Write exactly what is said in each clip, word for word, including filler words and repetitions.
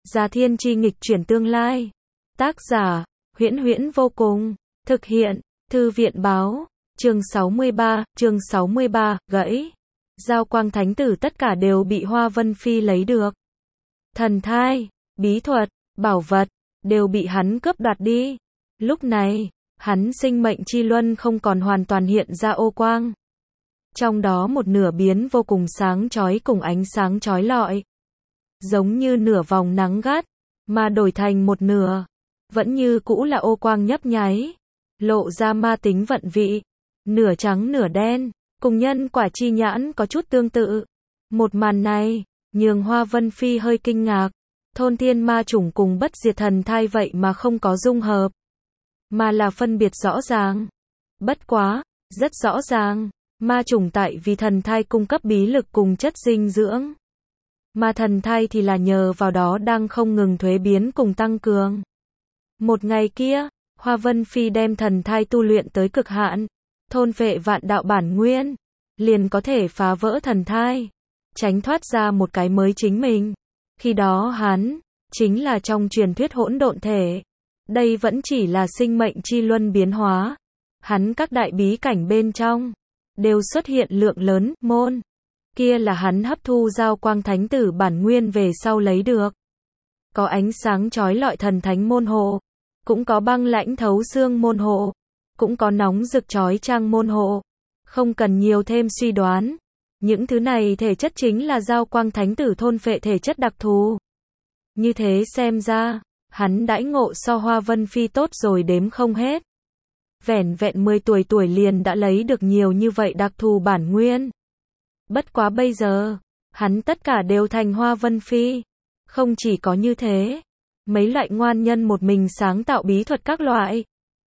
Gia Thiên Chi nghịch chuyển tương lai. Tác giả, Huyễn Huyễn vô cùng. Thực hiện, Thư viện báo. Chương sáu mươi ba, chương sáu mươi ba, gãy. Giao quang thánh tử tất cả đều bị Hoa Vân Phi lấy được. Thần thai, bí thuật, bảo vật, đều bị hắn cướp đoạt đi. Lúc này, hắn sinh mệnh chi luân không còn hoàn toàn hiện ra ô quang. Trong đó một nửa biến vô cùng sáng chói cùng ánh sáng chói lọi. Giống như nửa vòng nắng gắt, mà đổi thành một nửa. Vẫn như cũ là ô quang nhấp nháy. Lộ ra ma tính vận vị. Nửa trắng nửa đen, cùng nhân quả chi nhãn có chút tương tự. Một màn này, nhường Hoa Vân Phi hơi kinh ngạc. Thôn thiên ma chủng cùng bất diệt thần thai vậy mà không có dung hợp. Mà là phân biệt rõ ràng. Bất quá, rất rõ ràng. Ma chủng tại vì thần thai cung cấp bí lực cùng chất dinh dưỡng. Mà thần thai thì là nhờ vào đó đang không ngừng thuế biến cùng tăng cường. Một ngày kia, Hoa Vân Phi đem thần thai tu luyện tới cực hạn. Thôn phệ vạn đạo bản nguyên. Liền có thể phá vỡ thần thai. Tránh thoát ra một cái mới chính mình. Khi đó hắn, chính là trong truyền thuyết hỗn độn thể. Đây vẫn chỉ là sinh mệnh chi luân biến hóa. Hắn các đại bí cảnh bên trong, đều xuất hiện lượng lớn, môn. Kia là hắn hấp thu giao quang thánh tử bản nguyên về sau lấy được. Có ánh sáng chói lọi thần thánh môn hộ. Cũng có băng lãnh thấu xương môn hộ. Cũng có nóng rực chói chang môn hộ. Không cần nhiều thêm suy đoán. Những thứ này thể chất chính là giao quang thánh tử thôn phệ thể chất đặc thù. Như thế xem ra, hắn đãi ngộ so Hoa Vân Phi tốt rồi đếm không hết. Vẻn vẹn mười tuổi tuổi liền đã lấy được nhiều như vậy đặc thù bản nguyên. Bất quá bây giờ, hắn tất cả đều thành Hoa Vân Phi. Không chỉ có như thế, mấy loại ngoan nhân một mình sáng tạo bí thuật các loại,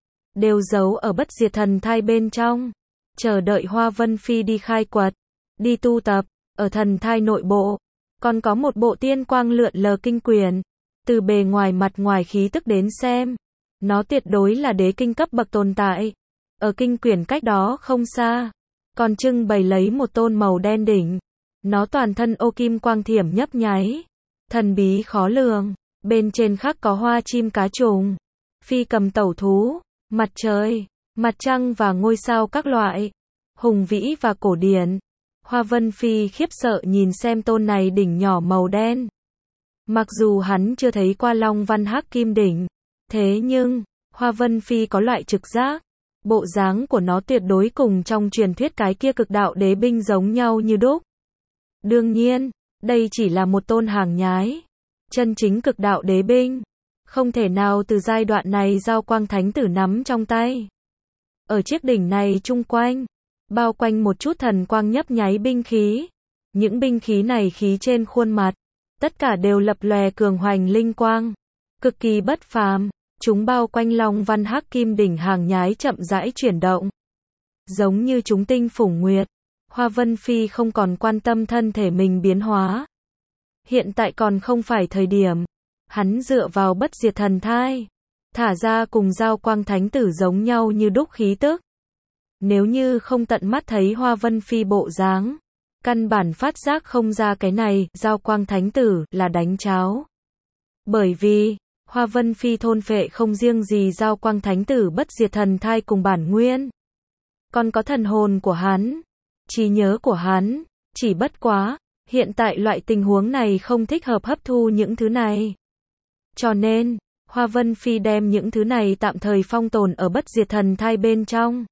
đều giấu ở bất diệt thần thai bên trong, chờ đợi Hoa Vân Phi đi khai quật, đi tu tập, ở thần thai nội bộ, còn có một bộ tiên quang lượn lờ kinh quyển. Từ bề ngoài mặt ngoài khí tức đến xem, nó tuyệt đối là đế kinh cấp bậc tồn tại. Ở kinh quyển cách đó không xa, còn trưng bày lấy một tôn màu đen đỉnh. Nó toàn thân ô kim quang thiểm nhấp nháy, thần bí khó lường, bên trên khắc có hoa chim cá trùng, phi cầm tẩu thú, mặt trời, mặt trăng và ngôi sao các loại, hùng vĩ và cổ điển. Hoa Vân Phi khiếp sợ nhìn xem tôn này đỉnh nhỏ màu đen. Mặc dù hắn chưa thấy qua Long Văn Hắc Kim đỉnh, thế nhưng, Hoa Vân Phi có loại trực giác, bộ dáng của nó tuyệt đối cùng trong truyền thuyết cái kia cực đạo đế binh giống nhau như đúc. Đương nhiên, đây chỉ là một tôn hàng nhái. Chân chính cực đạo đế binh, không thể nào từ giai đoạn này giao quang thánh tử nắm trong tay. Ở chiếc đỉnh này chung quanh, bao quanh một chút thần quang nhấp nháy binh khí. Những binh khí này khí trên khuôn mặt, tất cả đều lập lòe cường hoành linh quang, cực kỳ bất phàm. Chúng bao quanh Long Văn Hắc Kim đỉnh hàng nhái chậm rãi chuyển động. Giống như chúng tinh phủng nguyệt, Hoa Vân Phi không còn quan tâm thân thể mình biến hóa. Hiện tại còn không phải thời điểm. Hắn dựa vào bất diệt thần thai, thả ra cùng giao quang thánh tử giống nhau như đúc khí tức. Nếu như không tận mắt thấy Hoa Vân Phi bộ dáng, căn bản phát giác không ra cái này, giao quang thánh tử, là đánh cháo. Bởi vì, Hoa Vân Phi thôn phệ không riêng gì giao quang thánh tử bất diệt thần thai cùng bản nguyên. Còn có thần hồn của hắn, trí nhớ của hắn, chỉ bất quá, hiện tại loại tình huống này không thích hợp hấp thu những thứ này. Cho nên, Hoa Vân Phi đem những thứ này tạm thời phong tồn ở bất diệt thần thai bên trong.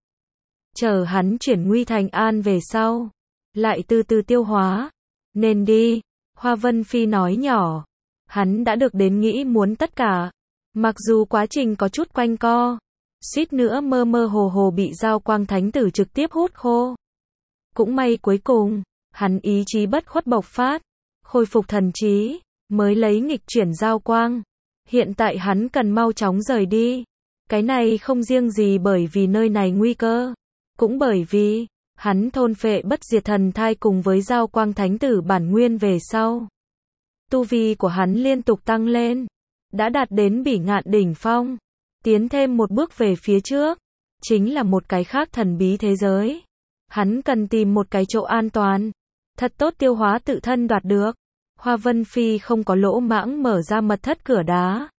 Chờ hắn chuyển nguy thành an về sau, lại từ từ tiêu hóa. Nên đi, Hoa Vân Phi nói nhỏ. Hắn đã được đến nghĩ muốn tất cả. Mặc dù quá trình có chút quanh co, suýt nữa mơ mơ hồ hồ bị giao quang thánh tử trực tiếp hút khô. Cũng may cuối cùng, hắn ý chí bất khuất bộc phát, khôi phục thần trí, mới lấy nghịch chuyển giao quang. Hiện tại hắn cần mau chóng rời đi. Cái này không riêng gì bởi vì nơi này nguy cơ, cũng bởi vì, hắn thôn phệ bất diệt thần thai cùng với giao quang thánh tử bản nguyên về sau. Tu vi của hắn liên tục tăng lên, đã đạt đến bỉ ngạn đỉnh phong, tiến thêm một bước về phía trước, chính là một cái khác thần bí thế giới. Hắn cần tìm một cái chỗ an toàn, thật tốt tiêu hóa tự thân đoạt được. Hoa Vân Phi không có lỗ mãng mở ra mật thất cửa đá.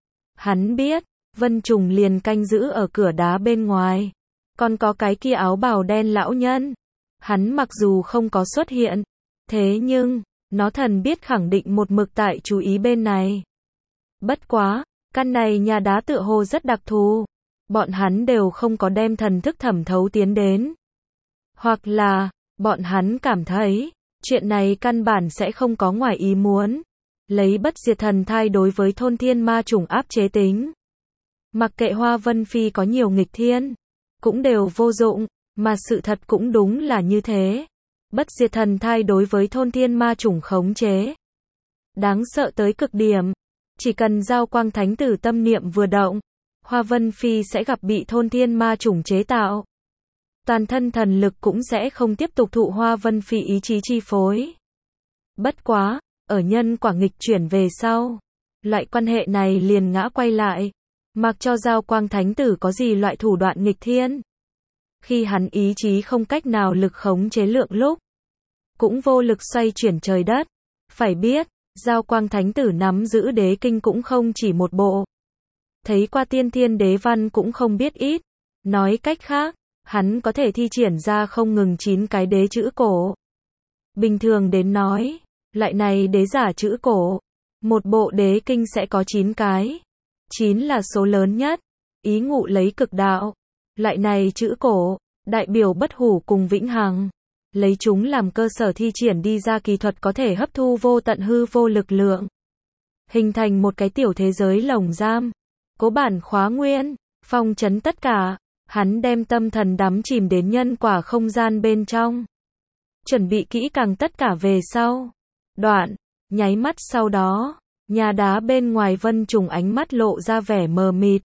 Hắn biết, Vân Trùng liền canh giữ ở cửa đá bên ngoài. Còn có cái kia áo bào đen lão nhân. Hắn mặc dù không có xuất hiện, thế nhưng, nó thần biết khẳng định một mực tại chú ý bên này. Bất quá, căn này nhà đá tựa hồ rất đặc thù. Bọn hắn đều không có đem thần thức thẩm thấu tiến đến. Hoặc là, bọn hắn cảm thấy, chuyện này căn bản sẽ không có ngoài ý muốn. Lấy bất diệt thần thai đối với thôn thiên ma chủng áp chế tính. Mặc kệ Hoa Vân Phi có nhiều nghịch thiên, cũng đều vô dụng, mà sự thật cũng đúng là như thế. Bất diệt thần thai đối với thôn thiên ma chủng khống chế. Đáng sợ tới cực điểm. Chỉ cần giao quang thánh tử tâm niệm vừa động, Hoa Vân Phi sẽ gặp bị thôn thiên ma chủng chế tạo. Toàn thân thần lực cũng sẽ không tiếp tục thụ Hoa Vân Phi ý chí chi phối. Bất quá, ở nhân quả nghịch chuyển về sau, loại quan hệ này liền ngã quay lại, mặc cho giao quang thánh tử có gì loại thủ đoạn nghịch thiên. Khi hắn ý chí không cách nào lực khống chế lượng lúc, cũng vô lực xoay chuyển trời đất. Phải biết, giao quang thánh tử nắm giữ đế kinh cũng không chỉ một bộ. Thấy qua tiên thiên đế văn cũng không biết ít. Nói cách khác, hắn có thể thi triển ra không ngừng chín cái đế chữ cổ. Bình thường đến nói, loại này đế giả chữ cổ, một bộ đế kinh sẽ có chín cái. chín là số lớn nhất, ý ngụ lấy cực đạo. Loại này chữ cổ, đại biểu bất hủ cùng vĩnh hằng. Lấy chúng làm cơ sở thi triển đi ra kỳ thuật có thể hấp thu vô tận hư vô lực lượng. Hình thành một cái tiểu thế giới lồng giam. Cố bản khóa nguyên, phong trấn tất cả. Hắn đem tâm thần đắm chìm đến nhân quả không gian bên trong. Chuẩn bị kỹ càng tất cả về sau. Đoạn, nháy mắt sau đó, nhà đá bên ngoài Vân Trùng ánh mắt lộ ra vẻ mờ mịt.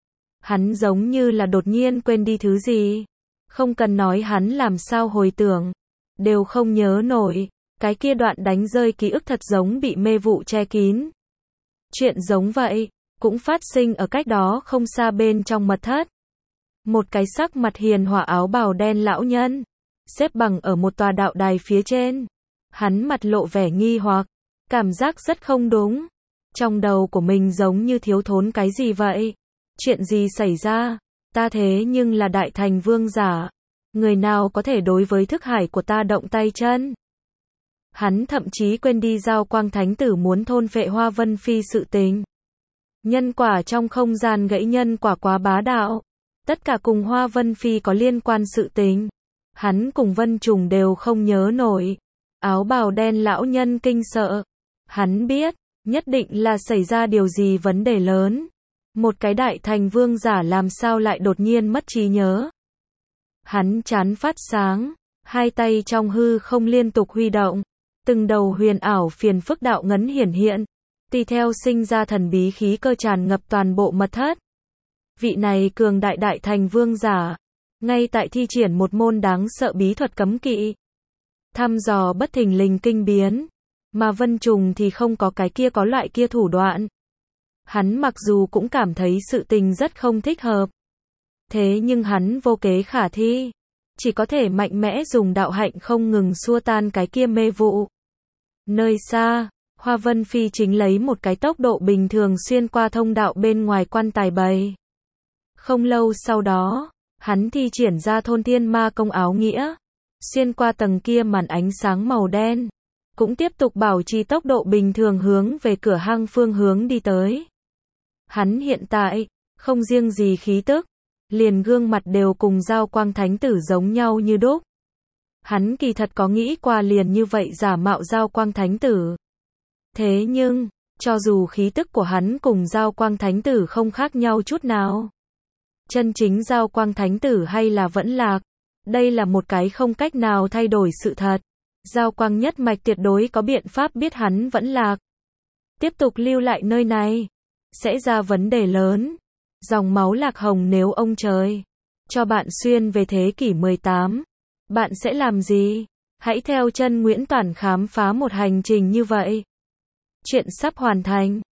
Hắn giống như là đột nhiên quên đi thứ gì. Không cần nói hắn làm sao hồi tưởng. Đều không nhớ nổi. Cái kia đoạn đánh rơi ký ức thật giống bị mê vụ che kín. Chuyện giống vậy, cũng phát sinh ở cách đó không xa bên trong mật thất. Một cái sắc mặt hiền hòa áo bào đen lão nhân, xếp bằng ở một tòa đạo đài phía trên. Hắn mặt lộ vẻ nghi hoặc, cảm giác rất không đúng. Trong đầu của mình giống như thiếu thốn cái gì vậy? Chuyện gì xảy ra? Ta thế nhưng là đại thành vương giả. Người nào có thể đối với thức hải của ta động tay chân? Hắn thậm chí quên đi giao quang thánh tử muốn thôn phệ Hoa Vân Phi sự tình. Nhân quả trong không gian gãy nhân quả quá bá đạo. Tất cả cùng Hoa Vân Phi có liên quan sự tình. Hắn cùng Vân Trùng đều không nhớ nổi. Áo bào đen lão nhân kinh sợ. Hắn biết, nhất định là xảy ra điều gì vấn đề lớn. Một cái đại thành vương giả làm sao lại đột nhiên mất trí nhớ. Hắn chán phát sáng, hai tay trong hư không liên tục huy động. Từng đầu huyền ảo phiền phức đạo ngấn hiển hiện. Tùy theo sinh ra thần bí khí cơ tràn ngập toàn bộ mật thất. Vị này cường đại đại thành vương giả, ngay tại thi triển một môn đáng sợ bí thuật cấm kỵ. Thăm dò bất thình lình kinh biến, mà Vân Trùng thì không có cái kia có loại kia thủ đoạn. Hắn mặc dù cũng cảm thấy sự tình rất không thích hợp. Thế nhưng hắn vô kế khả thi. Chỉ có thể mạnh mẽ dùng đạo hạnh không ngừng xua tan cái kia mê vụ. Nơi xa, Hoa Vân Phi chính lấy một cái tốc độ bình thường xuyên qua thông đạo bên ngoài quan tài bày. Không lâu sau đó, hắn thi triển ra thôn thiên ma công áo nghĩa. Xuyên qua tầng kia màn ánh sáng màu đen. Cũng tiếp tục bảo trì tốc độ bình thường hướng về cửa hang phương hướng đi tới. Hắn hiện tại, không riêng gì khí tức, liền gương mặt đều cùng giao quang thánh tử giống nhau như đúc. Hắn kỳ thật có nghĩ qua liền như vậy giả mạo giao quang thánh tử. Thế nhưng, cho dù khí tức của hắn cùng giao quang thánh tử không khác nhau chút nào. Chân chính giao quang thánh tử hay là vẫn lạc. Đây là một cái không cách nào thay đổi sự thật. Giao quang nhất mạch tuyệt đối có biện pháp biết hắn vẫn lạc. Tiếp tục lưu lại nơi này, sẽ ra vấn đề lớn. Dòng máu lạc hồng nếu ông trời cho bạn xuyên về thế kỷ mười tám, bạn sẽ làm gì? Hãy theo chân Nguyễn Toản khám phá một hành trình như vậy. Chuyện sắp hoàn thành.